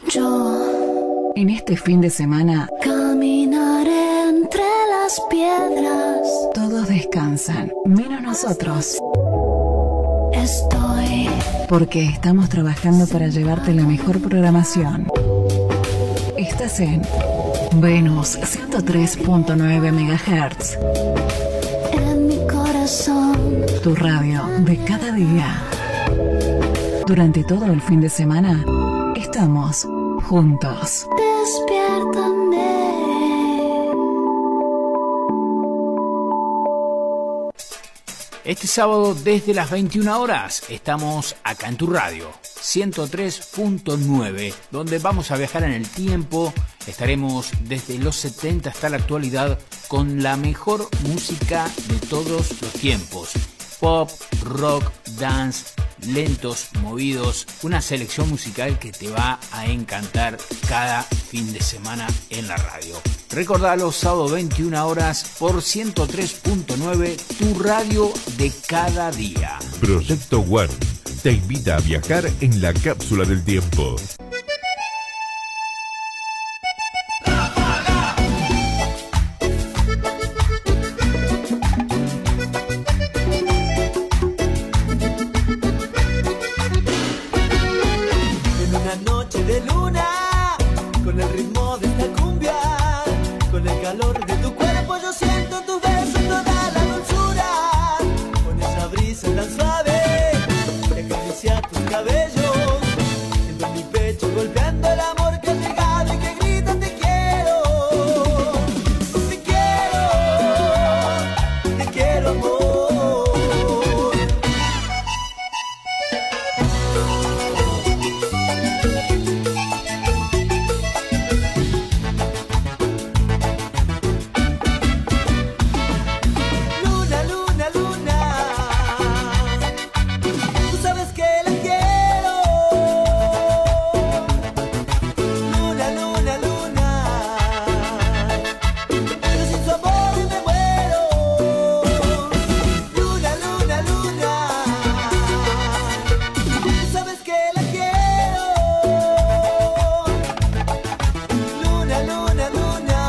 Yo En este fin de semana, caminaré entre las piedras. todos descansan, menos nosotros, Estoy porque estamos trabajando para llevarte la mejor programación. Estás en Venus 103.9 MHz, en mi corazón. tu radio de cada día. Durante todo el fin de semana, estamos juntos. Despiértame. Este sábado desde las 21 horas estamos acá en tu radio 103.9, donde vamos a viajar en el tiempo. Estaremos desde los 70 hasta la actualidad con la mejor música de todos los tiempos. Pop, rock, dance, lentos, movidos, una selección musical que te va a encantar cada fin de semana en la radio. Recordalo, sábado 21 horas por 103.9, tu radio de cada día. Proyecto One te invita a viajar en la cápsula del tiempo. En una noche de luna, con el ritmo de esta cumbia, con el calor de tu cuerpo, yo siento en tus besos toda la dulzura. Con esa brisa tan suave que acaricia tus cabellos, siento en mi pecho golpeando el amor que ha llegado y que grita te quiero. Te quiero amor. Luna, luna, luna, tú sabes que la quiero. Luna, luna, luna, pero sin su amor me muero. Luna, luna, luna, tú sabes que la quiero. Luna, luna, luna,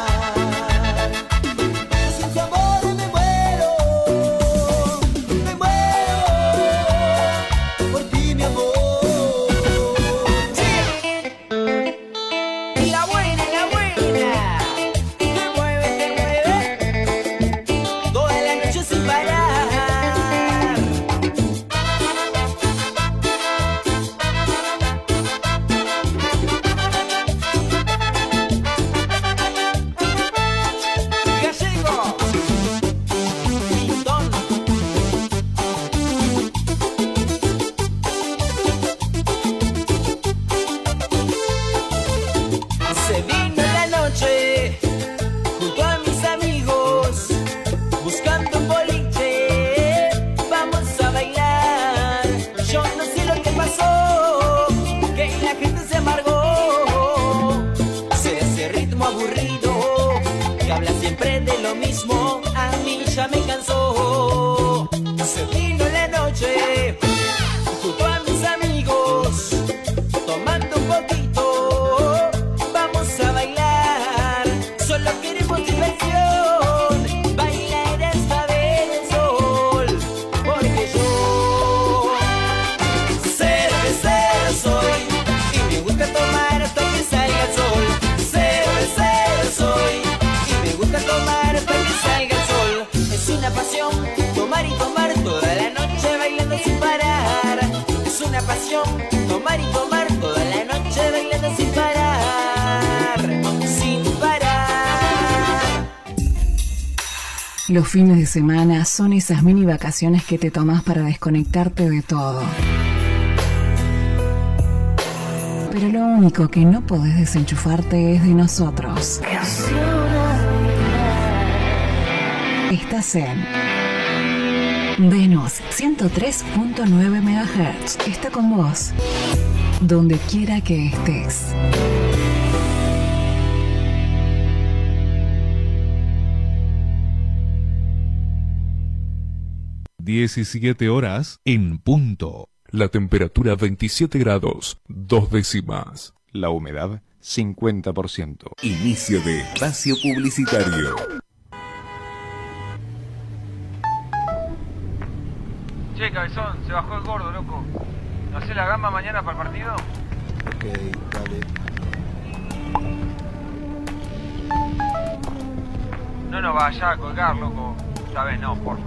pero sin su amor me muero. Me muero por ti, mi amor. Y la buena, te mueve, toda la noche sin parar. Gallego, Pintón. Se vino la noche junto a mis amigos buscando un boliche. Vamos a bailar. Yo no sé lo que pasó, que la gente se amargó. Ese ritmo aburrido que habla siempre de lo mismo, a mí ya me cansó. Se vino la noche junto a mis amigos tomando un poquito. Vamos a bailar, solo queremos diversión. Bailar hasta ver el sol, porque yo cervecero soy y me gusta tomar hasta que salga el sol. Cervecero soy y me gusta tomar hasta que salga el sol. Es una pasión tomar y tomar toda la noche bailando sin parar. Es una pasión tomar y tomar toda la noche bailando sin parar. Sin parar. Los fines de semana son esas mini vacaciones que te tomás para desconectarte de todo. Pero lo único que no podés desenchufarte es de nosotros. Estás en Venus 103.9 MHz. Está con vos, donde quiera que estés. (17 horas en punto). La temperatura 27 grados, 2 décimas. La humedad, 50%. Inicio de espacio publicitario. Che, cabezón, se bajó el gordo, loco. ¿No hace la gamba mañana para el partido? Ok, dale. No vaya a colgar, loco. Esta vez no, porfa.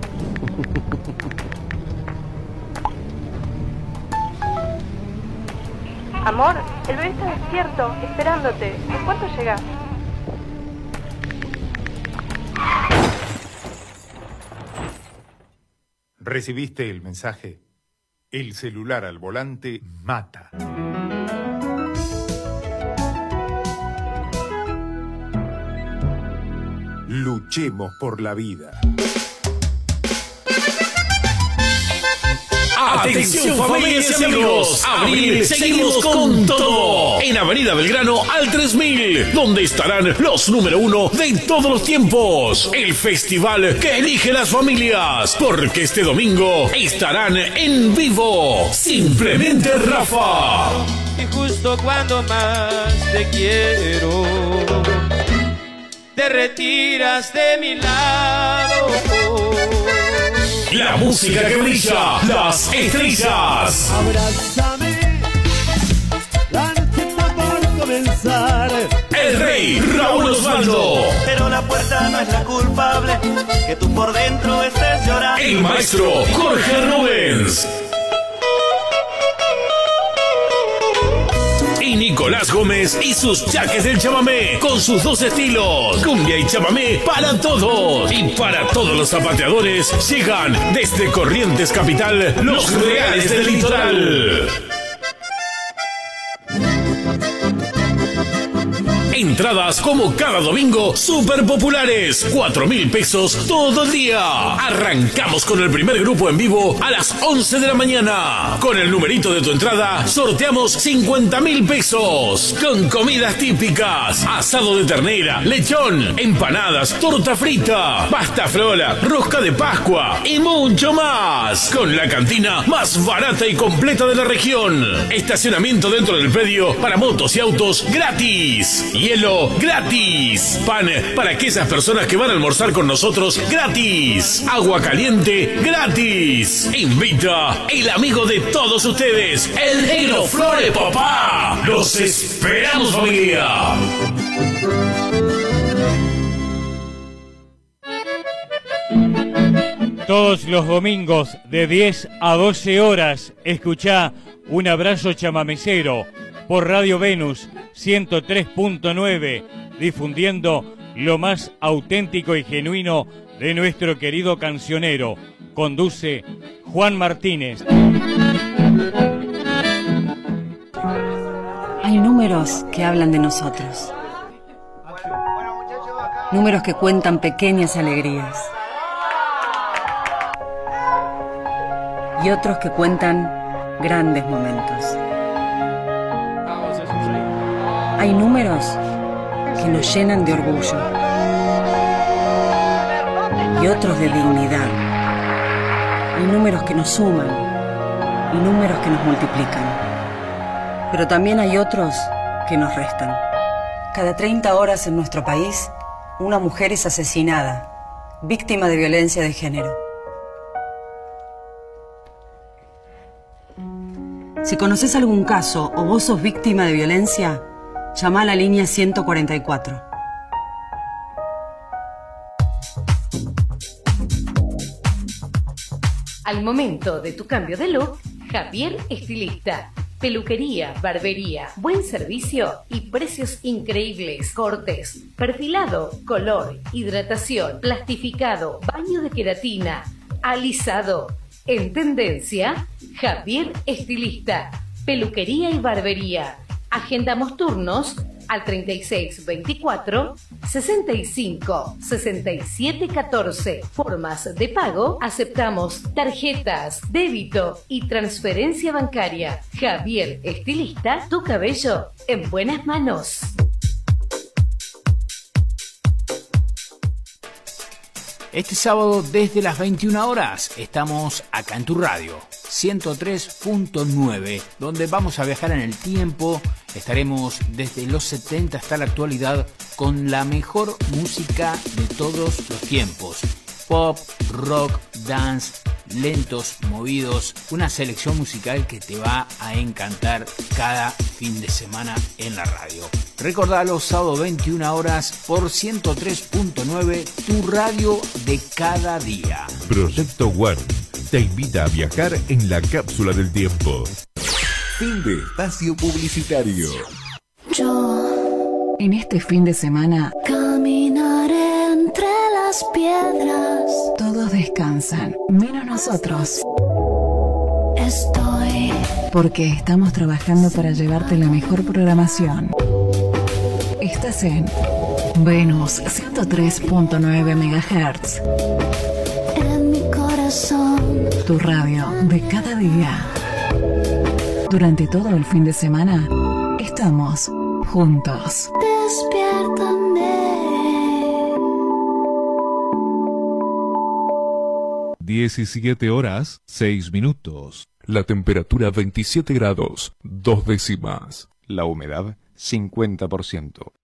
Amor, el bebé está despierto, esperándote. ¿En cuánto llegas? ¿Recibiste el mensaje? El celular al volante mata. Luchemos por la vida. Atención familias y amigos, abril seguimos con todo en Avenida Belgrano al 3000, donde estarán los número 1 de todos los tiempos, el festival que elige las familias, porque este domingo estarán en vivo, Simplemente Rafa. Y justo cuando más te quiero, te retiras de mi lado. La música que brilla, las estrellas. Abrázame, la noche está por comenzar. El rey Raúl Osvaldo. Pero la puerta no es la culpable, que tú por dentro estés llorando. El maestro Jorge Rubens. Y Nicolás Gómez y sus chaques del chamamé, con sus dos estilos, cumbia y chamamé para todos. Y para todos los zapateadores, llegan desde Corrientes Capital, los Reales del Litoral. Entradas como cada domingo, súper populares, 4.000 pesos todo el día. Arrancamos con el primer grupo en vivo a las 11 de la mañana. Con el numerito de tu entrada, sorteamos 50.000 pesos. Con comidas típicas, asado de ternera, lechón, empanadas, torta frita, pasta frola, rosca de Pascua y mucho más. Con la cantina más barata y completa de la región. Estacionamiento dentro del predio para motos y autos gratis. Hielo gratis. Pan para aquellas personas que van a almorzar con nosotros gratis. Agua caliente gratis. Invita el amigo de todos ustedes, el Negro Flore, papá. ¡Los esperamos, familia! Todos los domingos de 10 a 12 horas, escuchá Un Abrazo Chamamecero por Radio Venus 103.9, difundiendo lo más auténtico y genuino de nuestro querido cancionero. Conduce Juan Martínez. Hay números que hablan de nosotros. Números que cuentan pequeñas alegrías. Y otros que cuentan grandes momentos. Hay números que nos llenan de orgullo y otros de dignidad. Hay números que nos suman y números que nos multiplican. Pero también hay otros que nos restan. Cada 30 horas en nuestro país, una mujer es asesinada, víctima de violencia de género. Si conoces algún caso o vos sos víctima de violencia, llama a la línea 144. Al momento de tu cambio de look, Javier Estilista. Peluquería, barbería, buen servicio y precios increíbles. Cortes, perfilado, color, hidratación, plastificado, baño de queratina, alisado. En tendencia, Javier Estilista. Peluquería y barbería. Agendamos turnos al 3624 65 67 14. Formas de pago: aceptamos tarjetas, débito y transferencia bancaria. Javier Estilista, tu cabello en buenas manos. Este sábado desde las 21 horas estamos acá en tu radio, 103.9, donde vamos a viajar en el tiempo. Estaremos desde los 70 hasta la actualidad con la mejor música de todos los tiempos. Pop, rock, dance, lentos, movidos, una selección musical que te va a encantar cada fin de semana en la radio. Recordalo, sábado 21 horas por 103.9, tu radio de cada día. Proyecto One te invita a viajar en la cápsula del tiempo. Fin de espacio publicitario. En este fin de semana caminaré entre las piedras. Todos descansan, menos nosotros. Estoy porque estamos trabajando para llevarte la mejor programación. Estás en Venus 103.9 MHz. En mi corazón. Tu radio de cada día. Durante todo el fin de semana estamos juntos. Despiértame. 17 horas, 6 minutos. La temperatura 27 grados, 2 décimas. La humedad 50%.